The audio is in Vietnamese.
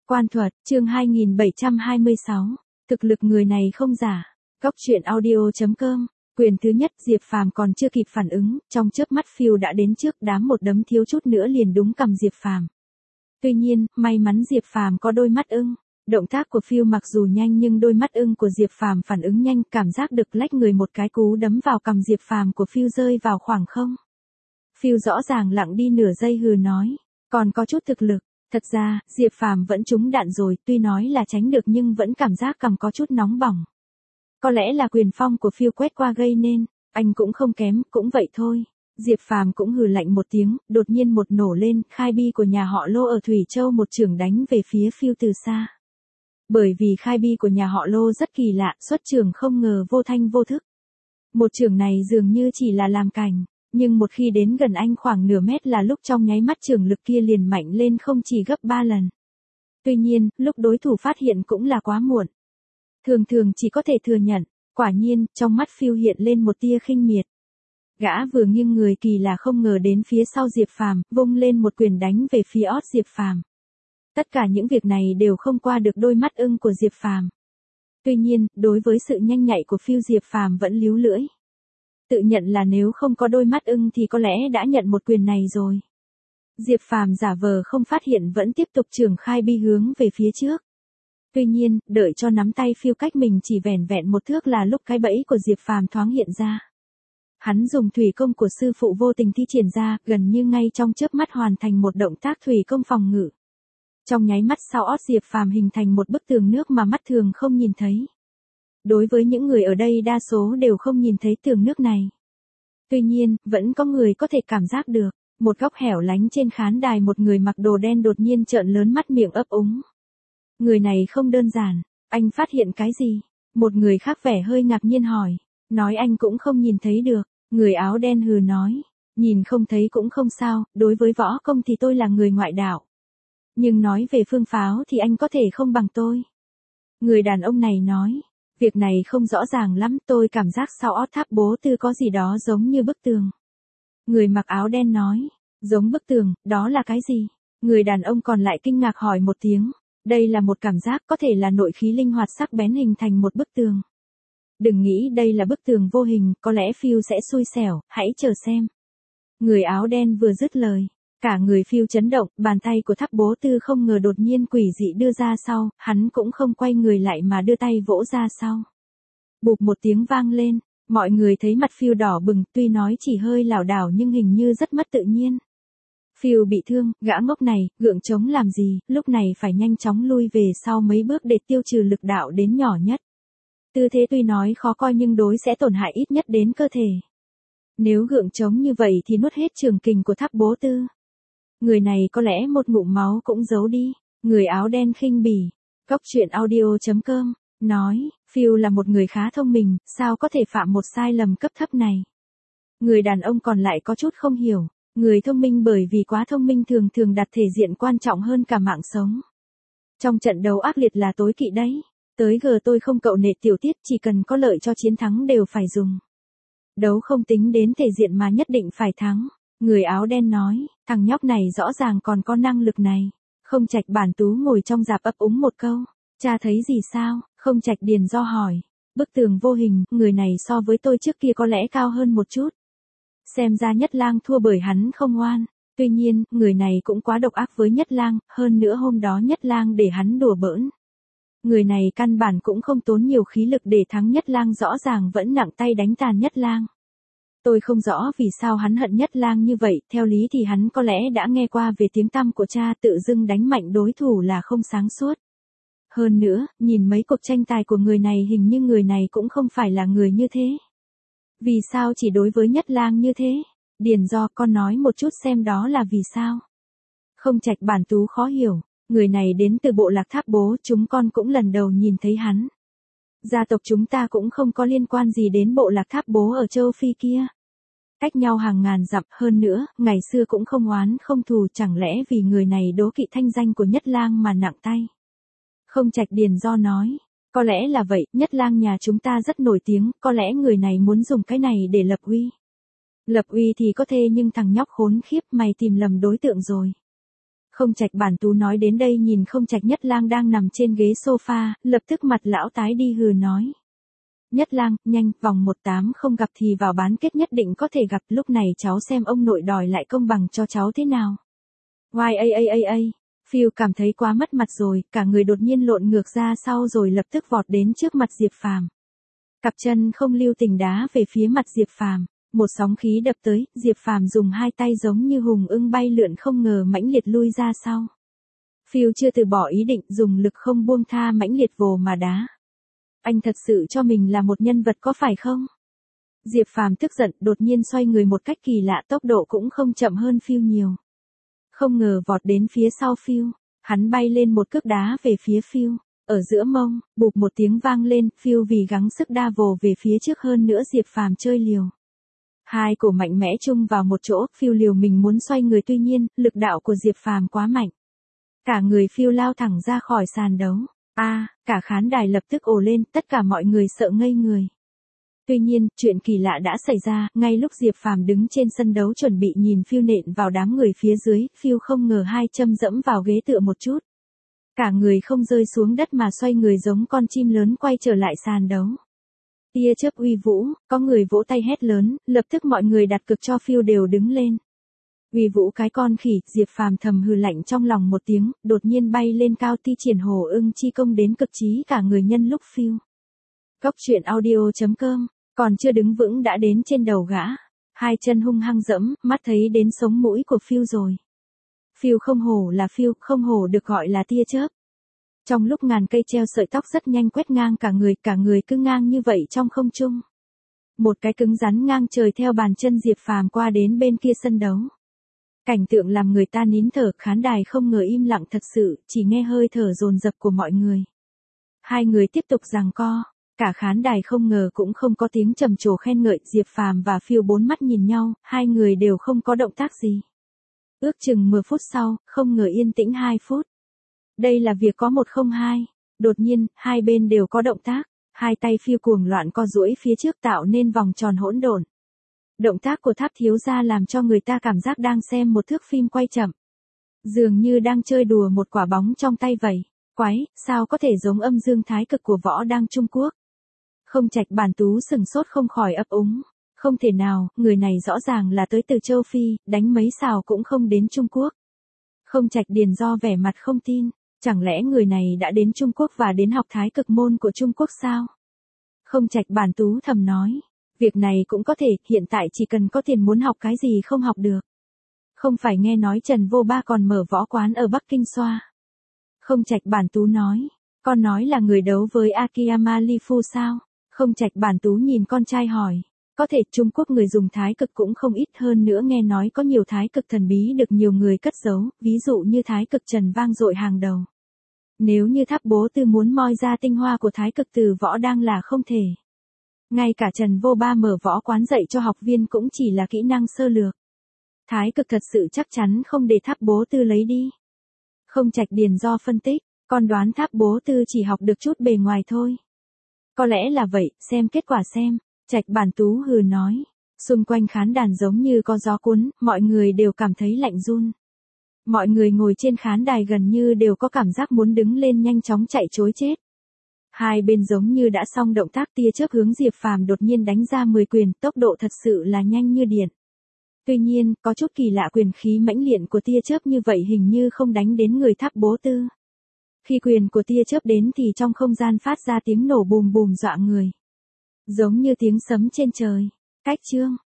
Quan thuật, chương 2726. Thực lực người này không giả. Góc truyện audio.com. Quyền thứ nhất, Diệp Phàm còn chưa kịp phản ứng, trong chớp mắt Phiêu đã đến trước, đám một đấm thiếu chút nữa liền đúng cằm Diệp Phàm. Tuy nhiên, may mắn Diệp Phàm có đôi mắt ưng. Động tác của Phiêu mặc dù nhanh nhưng đôi mắt ưng của Diệp Phàm phản ứng nhanh, cảm giác được lách người một cái cú đấm vào cằm Diệp Phàm của Phiêu rơi vào khoảng không. Phiêu rõ ràng lặng đi nửa giây hừ nói, còn có chút thực lực. Thật ra, Diệp Phàm vẫn trúng đạn rồi, tuy nói là tránh được nhưng vẫn cảm giác cằm có chút nóng bỏng. Có lẽ là quyền phong của Phiêu quét qua gây nên, anh cũng không kém, cũng vậy thôi. Diệp Phàm cũng hừ lạnh một tiếng, đột nhiên một nổ lên, khai bi của nhà họ Lô ở Thủy Châu một chưởng đánh về phía Phiêu từ xa. Bởi vì khai bi của nhà họ Lô rất kỳ lạ, xuất chưởng không ngờ vô thanh vô thức. Một chưởng này dường như chỉ là làm cảnh. Nhưng một khi đến gần anh khoảng nửa mét là lúc trong nháy mắt chưởng lực kia liền mạnh lên không chỉ gấp 3 lần. Tuy nhiên, lúc đối thủ phát hiện cũng là quá muộn. Thường thường chỉ có thể thừa nhận, quả nhiên, trong mắt Phiêu hiện lên một tia khinh miệt. Gã vừa nghiêng người kỳ là không ngờ đến phía sau Diệp Phàm, vung lên một quyền đánh về phía ót Diệp Phàm. Tất cả những việc này đều không qua được đôi mắt ưng của Diệp Phàm. Tuy nhiên, đối với sự nhanh nhạy của Phiêu Diệp Phàm vẫn líu lưỡi. Tự nhận là nếu không có đôi mắt ưng thì có lẽ đã nhận một quyền này rồi. Diệp Phàm giả vờ không phát hiện vẫn tiếp tục trường khai bi hướng về phía trước. Tuy nhiên, đợi cho nắm tay Phiêu cách mình chỉ vẻn vẹn một thước là lúc cái bẫy của Diệp Phàm thoáng hiện ra. Hắn dùng thủy công của sư phụ vô tình thi triển ra, gần như ngay trong chớp mắt hoàn thành một động tác thủy công phòng ngự. Trong nháy mắt sau ót Diệp Phàm hình thành một bức tường nước mà mắt thường không nhìn thấy. Đối với những người ở đây đa số đều không nhìn thấy tường nước này. Tuy nhiên, vẫn có người có thể cảm giác được, một góc hẻo lánh trên khán đài một người mặc đồ đen đột nhiên trợn lớn mắt miệng ấp úng. Người này không đơn giản, anh phát hiện cái gì? Một người khác vẻ hơi ngạc nhiên hỏi, nói anh cũng không nhìn thấy được, người áo đen hừ nói, nhìn không thấy cũng không sao, đối với võ công thì tôi là người ngoại đạo. Nhưng nói về phương pháo thì anh có thể không bằng tôi. Người đàn ông này nói. Việc này không rõ ràng lắm, tôi cảm giác sau ót tháp bố tư có gì đó giống như bức tường. Người mặc áo đen nói, giống bức tường, đó là cái gì? Người đàn ông còn lại kinh ngạc hỏi một tiếng, đây là một cảm giác có thể là nội khí linh hoạt sắc bén hình thành một bức tường. Đừng nghĩ đây là bức tường vô hình, có lẽ Phiêu sẽ xui xẻo, hãy chờ xem. Người áo đen vừa dứt lời. Cả người Phiêu chấn động, bàn tay của Tháp Bố Tư không ngờ đột nhiên quỷ dị đưa ra sau, hắn cũng không quay người lại mà đưa tay vỗ ra sau. Bụp một tiếng vang lên, mọi người thấy mặt Phiêu đỏ bừng, tuy nói chỉ hơi lảo đảo nhưng hình như rất mất tự nhiên. Phiêu bị thương, gã ngốc này, gượng chống làm gì, lúc này phải nhanh chóng lui về sau mấy bước để tiêu trừ lực đạo đến nhỏ nhất. Tư thế tuy nói khó coi nhưng đối sẽ tổn hại ít nhất đến cơ thể. Nếu gượng chống như vậy thì nuốt hết trường kình của Tháp Bố Tư. Người này có lẽ một ngụm máu cũng giấu đi. Người áo đen khinh bỉ. Góc truyện audio.com. Nói, Phiêu là một người khá thông minh, sao có thể phạm một sai lầm cấp thấp này. Người đàn ông còn lại có chút không hiểu. Người thông minh bởi vì quá thông minh thường thường đặt thể diện quan trọng hơn cả mạng sống. Trong trận đấu ác liệt là tối kỵ đấy. Tới giờ tôi không cậu nệ tiểu tiết, chỉ cần có lợi cho chiến thắng đều phải dùng. Đấu không tính đến thể diện mà nhất định phải thắng. Người áo đen nói, thằng nhóc này rõ ràng còn có năng lực này. Không Trạch Bản Tú ngồi trong rạp ấp úng một câu. Cha thấy gì sao? Không Trạch Điền Do hỏi. Bức tường vô hình, người này so với tôi trước kia có lẽ cao hơn một chút. Xem ra Nhất Lang thua bởi hắn không ngoan. Tuy nhiên, người này cũng quá độc ác với Nhất Lang, hơn nữa hôm đó Nhất Lang để hắn đùa bỡn. Người này căn bản cũng không tốn nhiều khí lực để thắng Nhất Lang, rõ ràng vẫn nặng tay đánh tàn Nhất Lang. Tôi không rõ vì sao hắn hận Nhất Lang như vậy, theo lý thì hắn có lẽ đã nghe qua về tiếng tăm của cha, tự dưng đánh mạnh đối thủ là không sáng suốt. Hơn nữa, nhìn mấy cuộc tranh tài của người này hình như người này cũng không phải là người như thế. Vì sao chỉ đối với Nhất Lang như thế? Điền Do, con nói một chút xem đó là vì sao? Không Trạch Bản Tú khó hiểu, người này đến từ bộ lạc Tháp Bố, chúng con cũng lần đầu nhìn thấy hắn. Gia tộc chúng ta cũng không có liên quan gì đến bộ lạc Tháp Bố ở châu Phi kia. Cách nhau hàng ngàn dặm, hơn nữa, ngày xưa cũng không oán không thù, chẳng lẽ vì người này đố kỵ thanh danh của Nhất Lang mà nặng tay. Không Trạch Điền Do nói, có lẽ là vậy, Nhất Lang nhà chúng ta rất nổi tiếng, có lẽ người này muốn dùng cái này để lập uy. Lập uy thì có thể nhưng thằng nhóc khốn khiếp mày tìm lầm đối tượng rồi. Không Trạch Bản Tú nói đến đây nhìn Không Trạch Nhất Lang đang nằm trên ghế sofa, lập tức mặt lão tái đi hừ nói. Nhất Lang, nhanh, vòng 18 không gặp thì vào bán kết nhất định có thể gặp, lúc này cháu xem ông nội đòi lại công bằng cho cháu thế nào. Phiêu cảm thấy quá mất mặt rồi, cả người đột nhiên lộn ngược ra sau rồi lập tức vọt đến trước mặt Diệp Phàm. Cặp chân không lưu tình đá về phía mặt Diệp Phàm, một sóng khí đập tới, Diệp Phàm dùng hai tay giống như hùng ưng bay lượn không ngờ mãnh liệt lui ra sau. Phiêu chưa từ bỏ ý định, dùng lực không buông tha mãnh liệt vồ mà đá. Anh thật sự cho mình là một nhân vật có phải không? Diệp Phàm tức giận, đột nhiên xoay người một cách kỳ lạ, tốc độ cũng không chậm hơn Phiêu nhiều. Không ngờ vọt đến phía sau Phiêu, hắn bay lên một cước đá về phía Phiêu, ở giữa mông, bụp một tiếng vang lên, Phiêu vì gắng sức đa vồ về phía trước hơn nữa Diệp Phàm chơi liều. Hai cổ mạnh mẽ chung vào một chỗ, Phiêu liều mình muốn xoay người tuy nhiên, lực đạo của Diệp Phàm quá mạnh. Cả người Phiêu lao thẳng ra khỏi sàn đấu. Cả khán đài lập tức ồ lên, tất cả mọi người sợ ngây người. Tuy nhiên, chuyện kỳ lạ đã xảy ra, ngay lúc Diệp Phàm đứng trên sân đấu chuẩn bị nhìn Phiêu nện vào đám người phía dưới, Phiêu không ngờ hai châm dẫm vào ghế tựa một chút. Cả người không rơi xuống đất mà xoay người giống con chim lớn quay trở lại sàn đấu. Tia chớp uy vũ, có người vỗ tay hét lớn, lập tức mọi người đặt cược cho Phiêu đều đứng lên. Uy vũ cái con khỉ, Diệp Phàm thầm hừ lạnh trong lòng một tiếng, đột nhiên bay lên cao thi triển hổ ưng chi công đến cực trí cả người nhân lúc Phiêu. Góc truyện audio.com, còn chưa đứng vững đã đến trên đầu gã, hai chân hung hăng dẫm, mắt thấy đến sống mũi của Phiêu rồi. Phiêu không hổ là Phiêu, không hổ được gọi là tia chớp. Trong lúc ngàn cây treo sợi tóc rất nhanh quét ngang cả người cứ ngang như vậy trong không trung. Một cái cứng rắn ngang trời theo bàn chân Diệp Phàm qua đến bên kia sân đấu. Cảnh tượng làm người ta nín thở, khán đài không ngờ im lặng thật sự, chỉ nghe hơi thở dồn dập của mọi người. Hai người tiếp tục giằng co, cả khán đài không ngờ cũng không có tiếng trầm trồ khen ngợi, Diệp Phàm và Phiêu bốn mắt nhìn nhau, hai người đều không có động tác gì. Ước chừng 10 phút sau, không ngờ yên tĩnh 2 phút. Đây là việc có 102, đột nhiên, hai bên đều có động tác, hai tay Phiêu cuồng loạn co duỗi phía trước tạo nên vòng tròn hỗn độn. Động tác của Tháp thiếu gia làm cho người ta cảm giác đang xem một thước phim quay chậm. Dường như đang chơi đùa một quả bóng trong tay vậy. Quái, sao có thể giống âm dương thái cực của võ đang Trung Quốc? Không Trạch Bản Tú sừng sốt không khỏi ấp úng. Không thể nào, người này rõ ràng là tới từ châu Phi, đánh mấy xào cũng không đến Trung Quốc. Không Trạch Điền Do vẻ mặt không tin, chẳng lẽ người này đã đến Trung Quốc và đến học thái cực môn của Trung Quốc sao? Không Trạch Bản Tú thầm nói. Việc này cũng có thể, hiện tại chỉ cần có tiền muốn học cái gì không học được. Không phải nghe nói Trần Vô Ba còn mở võ quán ở Bắc Kinh xoa. Không Trạch Bản Tú nói, con nói là người đấu với Akiyama Lifu sao? Không Trạch Bản Tú nhìn con trai hỏi, có thể Trung Quốc người dùng thái cực cũng không ít, hơn nữa nghe nói có nhiều thái cực thần bí được nhiều người cất giấu, ví dụ như thái cực Trần vang dội hàng đầu. Nếu như Tháp Bố Tư muốn moi ra tinh hoa của thái cực từ võ đang là không thể. Ngay cả Trần Vô Ba mở võ quán dạy cho học viên cũng chỉ là kỹ năng sơ lược. Thái cực thật sự chắc chắn không để Tháp Bố Tư lấy đi. Không Trạch Điền Do phân tích, con đoán Tháp Bố Tư chỉ học được chút bề ngoài thôi. Có lẽ là vậy, xem kết quả xem. Trạch Bản Tú hừ nói. Xung quanh khán đàn giống như có gió cuốn, mọi người đều cảm thấy lạnh run. Mọi người ngồi trên khán đài gần như đều có cảm giác muốn đứng lên nhanh chóng chạy trối chết. Hai bên giống như đã xong động tác, tia chớp hướng Diệp Phàm đột nhiên đánh ra 10 quyền, tốc độ thật sự là nhanh như điện. Tuy nhiên, có chút kỳ lạ, quyền khí mãnh liệt của tia chớp như vậy hình như không đánh đến người Tháp Bố Tư. Khi quyền của tia chớp đến thì trong không gian phát ra tiếng nổ bùm bùm dọa người. Giống như tiếng sấm trên trời. Cách chương